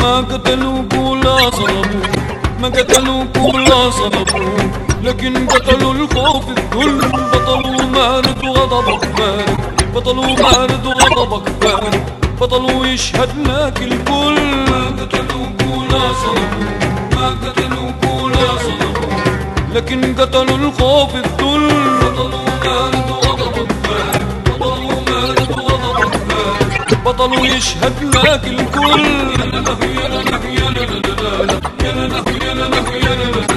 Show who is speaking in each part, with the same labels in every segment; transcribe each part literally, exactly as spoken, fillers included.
Speaker 1: ما قتلوك ولا صلبوك، ما قتلوك ولا صلبوك، لكن قتلوا الخوف الذل. بطلوا مارد وغضبك بارد، بطلوا مارد وغضبك بارد، بطلوا يشهد لك الكل. ما قتلوك ولا صلبوك، ما قتلوك ولا صلبوك، لكن قتلوا الخوف الذل. بطلوا مارد وغضبك بارد، بطلوا مارد وغضبك بارد، بطلوا يشهد لك الكل. يا له يا له يا له يا له يا له يا له.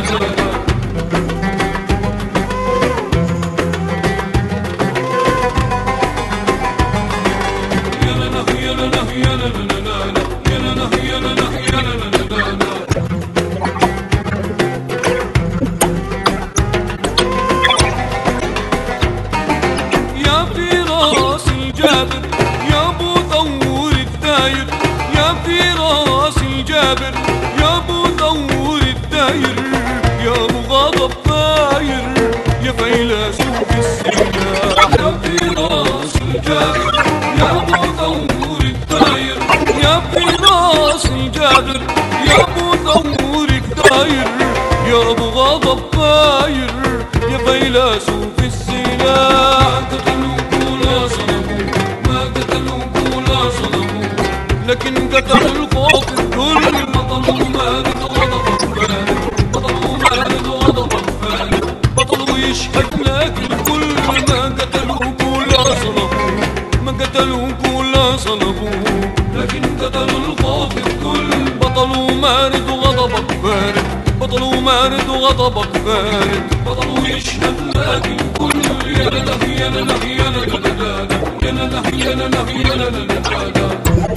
Speaker 1: يا ابو ثور الداير، يا ابو غضب طاير، يا فيلسوف السلاح. ما قتلوك ولا صلبوك، ما قتلوك ولا صلبوك، لكن قتلوا الخوف الذل. بطلوا مارد وغضبك بارد، بطلوا مارد وغضبك بارد، بطلوا يشهد لك الكل. ما قتلوك ولا صلبوك، ما قتلوك ولا صلبوك، لكن قتلوا الخوف الذل. بطلوا مارد وغضبك بارد، بطلوا مارد وغضبك بارد، بطلوا يشهد لك الكل. يا له يا له يا له يا له يا له يا له.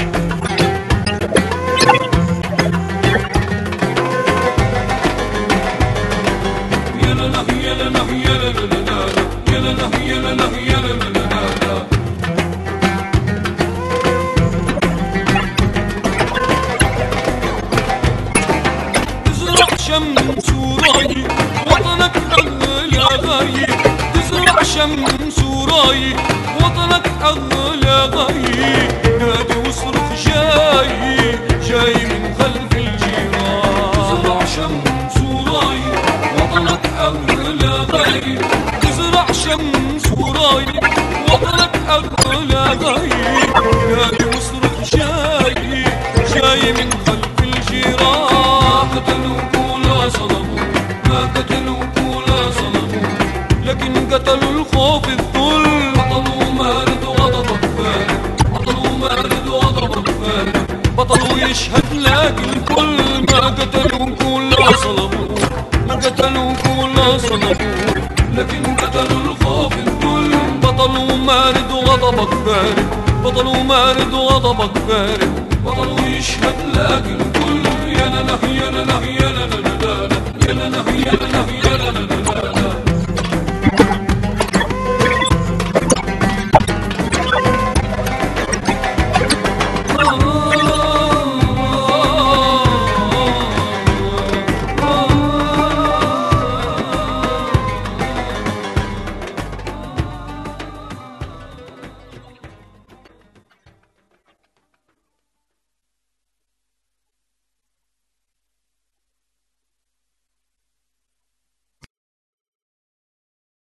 Speaker 1: شمس وراي وطنك أغلى غاية، تزرع شمس وراي وطنك أغلى غاية. نادي واصرخ جاي جاي من خلف الجيران. تزرع شمس وراي وطنك أغلى غاية، تزرع شمس وراي وطنك أغلى غاية. نادي واصرخ جاي جاي من خلف الجيران. قتلوك ولا صلبوك، ما قتلوك ولا صلبوك، لكن قتلوا الخوف الذل. بطلوا مارد وغضبك بارد، بطلوا مارد وغضبك بارد، بطلوا يشهد لك الكل. ما قتلوك ولا صلبوك، ما قتلوك ولا صلبوك، لكن قتلوا الخوف الذل. بطلوا مارد وغضبك بارد، بطلوا مارد وغضبك بارد، بطلوا يشهد لك